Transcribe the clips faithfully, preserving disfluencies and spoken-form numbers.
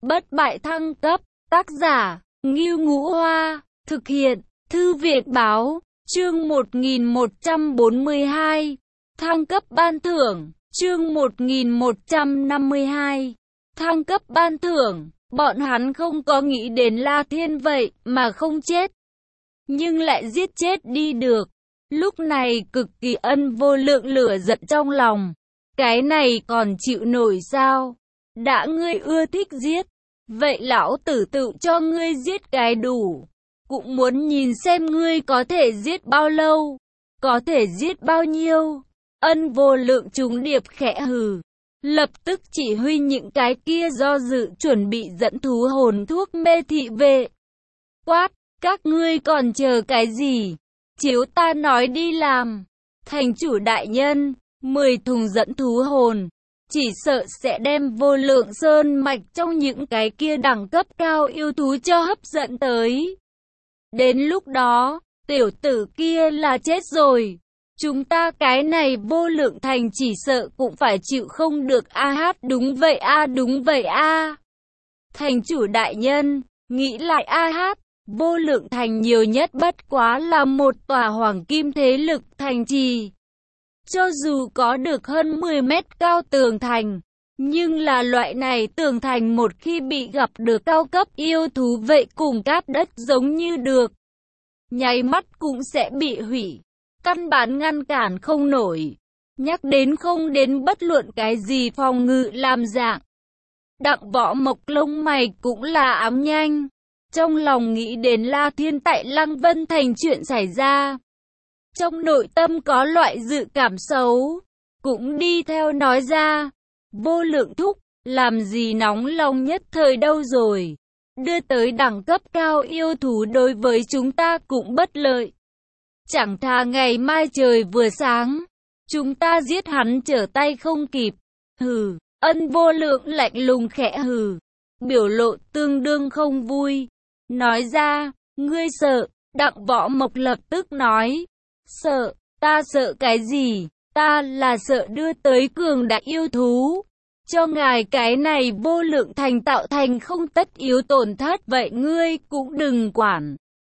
bất bại thăng cấp, tác giả, Ngưu Ngũ Hoa, thực hiện, Thư viện Báo, chương một nghìn một trăm bốn mươi hai, thăng cấp ban thưởng, chương một nghìn một trăm năm mươi hai, thăng cấp ban thưởng, bọn hắn không có nghĩ đến La Thiên vậy mà không chết, nhưng lại giết chết đi được. Lúc này cực kỳ ân vô lượng lửa giận trong lòng, cái này còn chịu nổi sao? Đã ngươi ưa thích giết, vậy lão tử tự cho ngươi giết cái đủ. Cũng muốn nhìn xem ngươi có thể giết bao lâu, có thể giết bao nhiêu. Ân vô lượng trùng điệp khẽ hừ, lập tức chỉ huy những cái kia do dự chuẩn bị dẫn thú hồn thuốc mê thị vệ. Quát, các ngươi còn chờ cái gì? Chiếu ta nói đi làm. Thành chủ đại nhân, mười thùng dẫn thú hồn, chỉ sợ sẽ đem vô lượng sơn mạch trong những cái kia đẳng cấp cao yêu thú cho hấp dẫn tới. Đến lúc đó, tiểu tử kia là chết rồi. Chúng ta cái này vô lượng thành chỉ sợ cũng phải chịu không được a hát đúng vậy a đúng vậy a. Thành chủ đại nhân, nghĩ lại a hát, vô lượng thành nhiều nhất bất quá là một tòa hoàng kim thế lực thành trì. Cho dù có được hơn mười mét cao tường thành, nhưng là loại này tường thành một khi bị gặp được cao cấp yêu thú vậy cùng cát đất giống như được, nháy mắt cũng sẽ bị hủy, căn bản ngăn cản không nổi. Nhắc đến không đến bất luận cái gì phòng ngự làm dạng. Đặng Võ Mộc lông mày cũng là ám nhanh, trong lòng nghĩ đến La Thiên tại Lăng Vân Thành chuyện xảy ra. Trong nội tâm có loại dự cảm xấu, cũng đi theo nói ra, vô lượng thúc, làm gì nóng lòng nhất thời đâu rồi, đưa tới đẳng cấp cao yêu thú đối với chúng ta cũng bất lợi. Chẳng thà ngày mai trời vừa sáng, chúng ta giết hắn trở tay không kịp. Hừ, Ân vô lượng lạnh lùng khẽ hừ, biểu lộ tương đương không vui, nói ra, ngươi sợ? Đặng Võ Mộc lập tức nói, sợ, ta sợ cái gì, ta là sợ đưa tới cường đại yêu thú, cho ngài cái này vô lượng thành tạo thành không tất yếu tổn thất, vậy ngươi cũng đừng quản.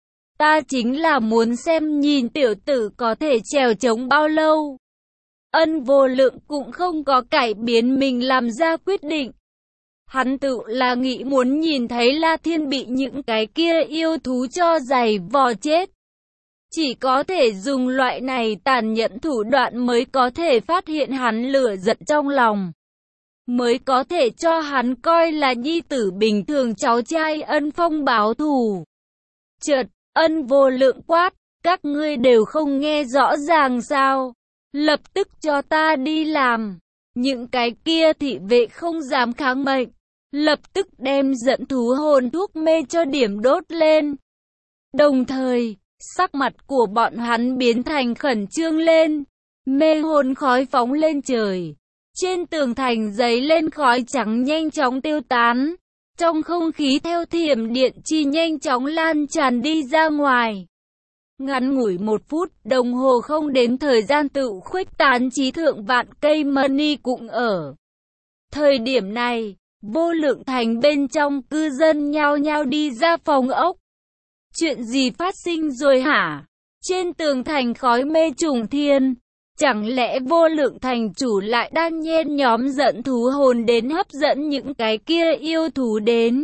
Ta chính là muốn xem nhìn tiểu tử có thể trèo chống bao lâu. Ân vô lượng cũng không có cải biến mình làm ra quyết định. Hắn tự là nghĩ muốn nhìn thấy La Thiên bị những cái kia yêu thú cho giày vò chết. Chỉ có thể dùng loại này tàn nhẫn thủ đoạn mới có thể phát hiện hắn lửa giận trong lòng, mới có thể cho hắn coi là nhi tử bình thường cháu trai Ân Phong báo thù. Chợt, Ân vô lượng quát, các ngươi đều không nghe rõ ràng sao? Lập tức cho ta đi làm. Những cái kia thị vệ không dám kháng mệnh, lập tức đem dẫn thú hồn thuốc mê cho điểm đốt lên. Đồng thời, sắc mặt của bọn hắn biến thành khẩn trương lên, mê hồn khói phóng lên trời. Trên tường thành giấy lên khói trắng nhanh chóng tiêu tán, trong không khí theo thiểm điện chi nhanh chóng lan tràn đi ra ngoài. Ngắn ngủi một phút đồng hồ không đến thời gian tự khuếch tán trí thượng vạn cây mani cũng ở. Thời điểm này, vô lượng thành bên trong cư dân nhao nhao đi ra phòng ốc. Chuyện gì phát sinh rồi hả? Trên tường thành khói mê trùng thiên. Chẳng lẽ vô lượng thành chủ lại đang nhen nhóm dẫn thú hồn đến hấp dẫn những cái kia yêu thú đến?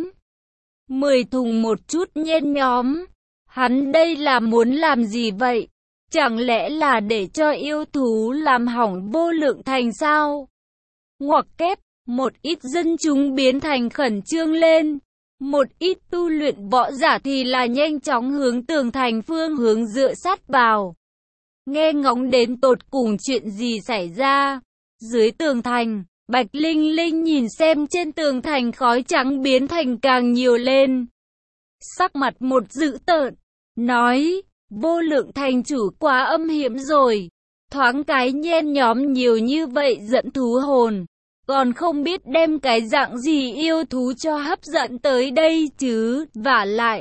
Mười thùng một chút nhen nhóm. Hắn đây là muốn làm gì vậy? Chẳng lẽ là để cho yêu thú làm hỏng vô lượng thành sao? Ngoặc kép, một ít dân chúng biến thành khẩn trương lên. Một ít tu luyện võ giả thì là nhanh chóng hướng tường thành phương hướng dựa sát vào. Nghe ngóng đến tột cùng chuyện gì xảy ra. Dưới tường thành, Bạch Linh Linh nhìn xem trên tường thành khói trắng biến thành càng nhiều lên. Sắc mặt một dữ tợn, nói, vô lượng thành chủ quá âm hiểm rồi. Thoáng cái nhen nhóm nhiều như vậy dẫn thú hồn, còn không biết đem cái dạng gì yêu thú cho hấp dẫn tới đây chứ. Vả lại,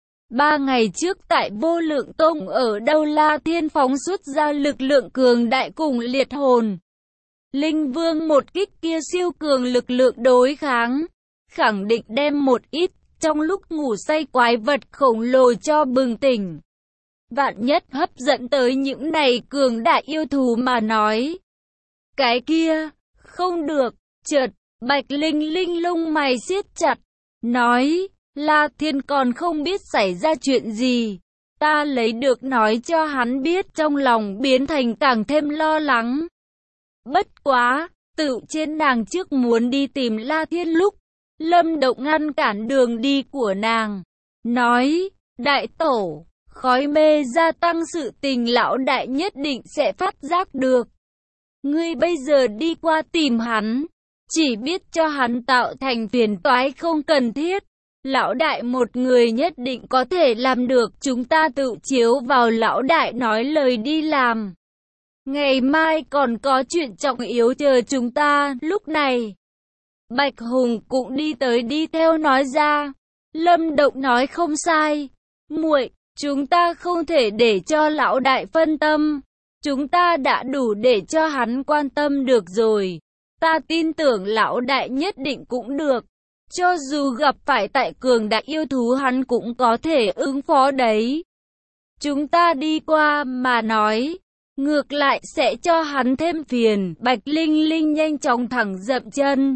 ba ngày trước tại vô lượng tông ở đâu La Thiên phóng xuất ra lực lượng cường đại cùng liệt hồn Linh Vương một kích kia siêu cường lực lượng đối kháng, khẳng định đem một ít trong lúc ngủ say quái vật khổng lồ cho bừng tỉnh. Vạn nhất hấp dẫn tới những này cường đại yêu thú mà nói. Cái kia, không được, chợt, Bạch Linh Linh lông mày siết chặt, nói, La Thiên còn không biết xảy ra chuyện gì. Ta lấy được nói cho hắn biết, trong lòng biến thành càng thêm lo lắng. Bất quá, tự trên nàng trước muốn đi tìm La Thiên lúc, Lâm Động ngăn cản đường đi của nàng, nói, đại tổ, khói mê gia tăng sự tình lão đại nhất định sẽ phát giác được. Ngươi bây giờ đi qua tìm hắn, chỉ biết cho hắn tạo thành phiền toái không cần thiết. Lão đại một người nhất định có thể làm được, chúng ta tự chiếu vào lão đại nói lời đi làm. Ngày mai còn có chuyện trọng yếu chờ chúng ta. Lúc này, Bạch Hùng cũng đi tới đi theo nói ra. Lâm Động nói không sai, muội, chúng ta không thể để cho lão đại phân tâm. Chúng ta đã đủ để cho hắn quan tâm được rồi. Ta tin tưởng lão đại nhất định cũng được. Cho dù gặp phải tại cường đại yêu thú hắn cũng có thể ứng phó đấy. Chúng ta đi qua mà nói, ngược lại sẽ cho hắn thêm phiền. Bạch Linh Linh nhanh chóng thẳng dậm chân,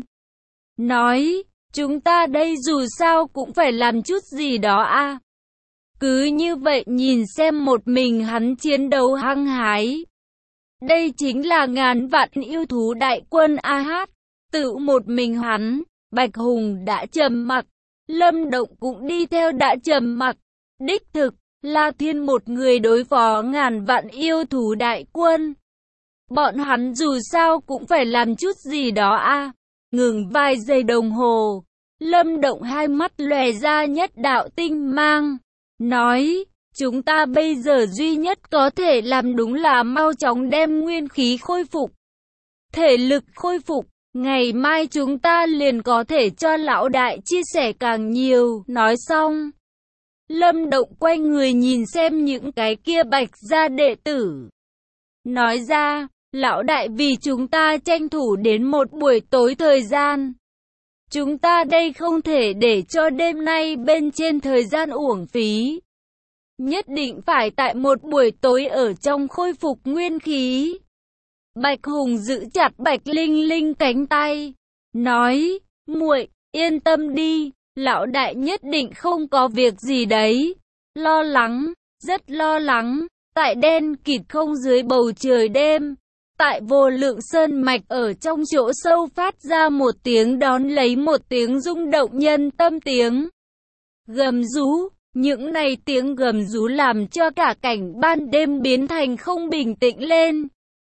nói, chúng ta đây dù sao cũng phải làm chút gì đó a. Cứ như vậy nhìn xem một mình hắn chiến đấu hăng hái. Đây chính là ngàn vạn yêu thú đại quân a hát. Tự một mình hắn, Bạch Hùng đã trầm mặc, Lâm Động cũng đi theo đã trầm mặc. Đích thực, La Thiên một người đối phó ngàn vạn yêu thú đại quân. Bọn hắn dù sao cũng phải làm chút gì đó a. Ngừng vài giây đồng hồ, Lâm Động hai mắt lòe ra nhất đạo tinh mang, nói, chúng ta bây giờ duy nhất có thể làm đúng là mau chóng đem nguyên khí khôi phục, thể lực khôi phục. Ngày mai chúng ta liền có thể cho lão đại chia sẻ càng nhiều. Nói xong, Lâm Động quay người nhìn xem những cái kia Bạch gia đệ tử, nói ra, lão đại vì chúng ta tranh thủ đến một buổi tối thời gian. Chúng ta đây không thể để cho đêm nay bên trên thời gian uổng phí. Nhất định phải tại một buổi tối ở trong khôi phục nguyên khí. Bạch Hùng giữ chặt Bạch Linh Linh cánh tay, nói, muội, yên tâm đi, lão đại nhất định không có việc gì đấy. Lo lắng, rất lo lắng, tại đen kịt không dưới bầu trời đêm, tại vô lượng sơn mạch ở trong chỗ sâu phát ra một tiếng đón lấy một tiếng rung động nhân tâm tiếng gầm rú. Những này tiếng gầm rú làm cho cả cảnh ban đêm biến thành không bình tĩnh lên,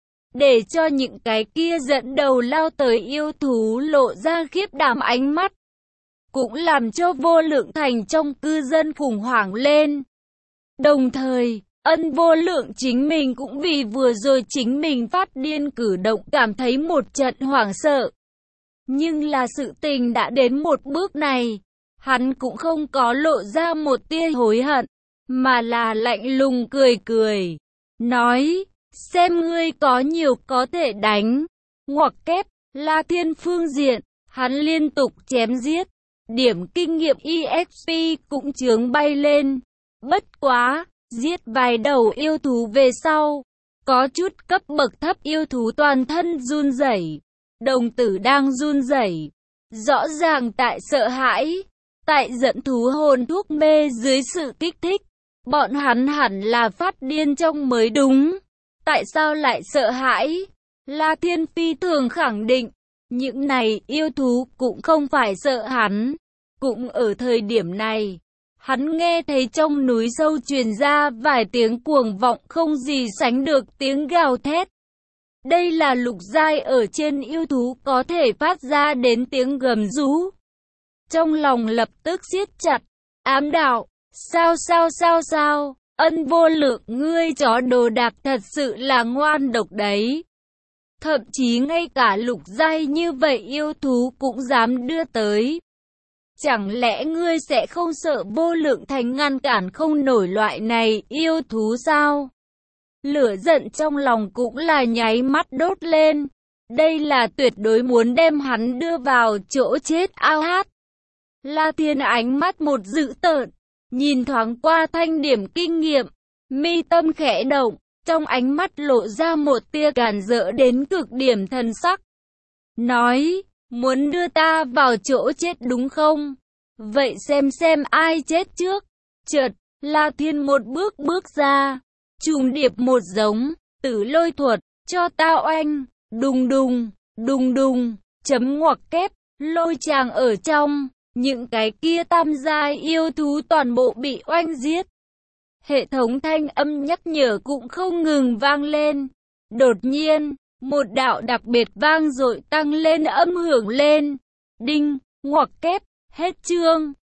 để cho những cái kia dẫn đầu lao tới yêu thú lộ ra khiếp đảm ánh mắt, cũng làm cho vô lượng thành trong cư dân khủng hoảng lên. Đồng thời, Ân Vô Lượng chính mình cũng vì vừa rồi chính mình phát điên cử động cảm thấy một trận hoảng sợ. Nhưng là sự tình đã đến một bước này, hắn cũng không có lộ ra một tia hối hận, mà là lạnh lùng cười cười, nói, xem ngươi có nhiều có thể đánh. Ngoặc kép, La Thiên phương diện, hắn liên tục chém giết, điểm kinh nghiệm e ích pê cũng chướng bay lên. Bất quá, giết vài đầu yêu thú về sau, có chút cấp bậc thấp yêu thú toàn thân run rẩy, đồng tử đang run rẩy, rõ ràng tại sợ hãi, tại dẫn thú hồn thuốc mê dưới sự kích thích, bọn hắn hẳn là phát điên trong mới đúng. Tại sao lại sợ hãi? La Thiên phi thường khẳng định, những này yêu thú cũng không phải sợ hắn. Cũng ở thời điểm này, hắn nghe thấy trong núi sâu truyền ra vài tiếng cuồng vọng không gì sánh được tiếng gào thét. Đây là lục giai ở trên yêu thú có thể phát ra đến tiếng gầm rú. Trong lòng lập tức siết chặt, ám đạo, sao sao sao sao, Ân Vô Lượng ngươi chó đồ đạc thật sự là ngoan độc đấy. Thậm chí ngay cả lục giai như vậy yêu thú cũng dám đưa tới. Chẳng lẽ ngươi sẽ không sợ Vô Lượng thành ngăn cản không nổi loại này yêu thú sao? Lửa giận trong lòng cũng là nháy mắt đốt lên. Đây là tuyệt đối muốn đem hắn đưa vào chỗ chết ao hát. La Thiên ánh mắt một dữ tợn, nhìn thoáng qua thanh điểm kinh nghiệm, mi tâm khẽ động, trong ánh mắt lộ ra một tia càn rỡ đến cực điểm thần sắc. Nói, muốn đưa ta vào chỗ chết đúng không? Vậy xem xem ai chết trước. Chợt, La Thiên một bước bước ra, trùng điệp một giống, tử lôi thuật, cho ta oanh, đùng đùng, đùng đùng, chấm ngoặc kép, lôi tràng ở trong, những cái kia tam giai yêu thú toàn bộ bị oanh giết. Hệ thống thanh âm nhắc nhở cũng không ngừng vang lên. Đột nhiên, một đạo đặc biệt vang dội tăng lên âm hưởng lên. Đinh, ngoặc kép, hết chương.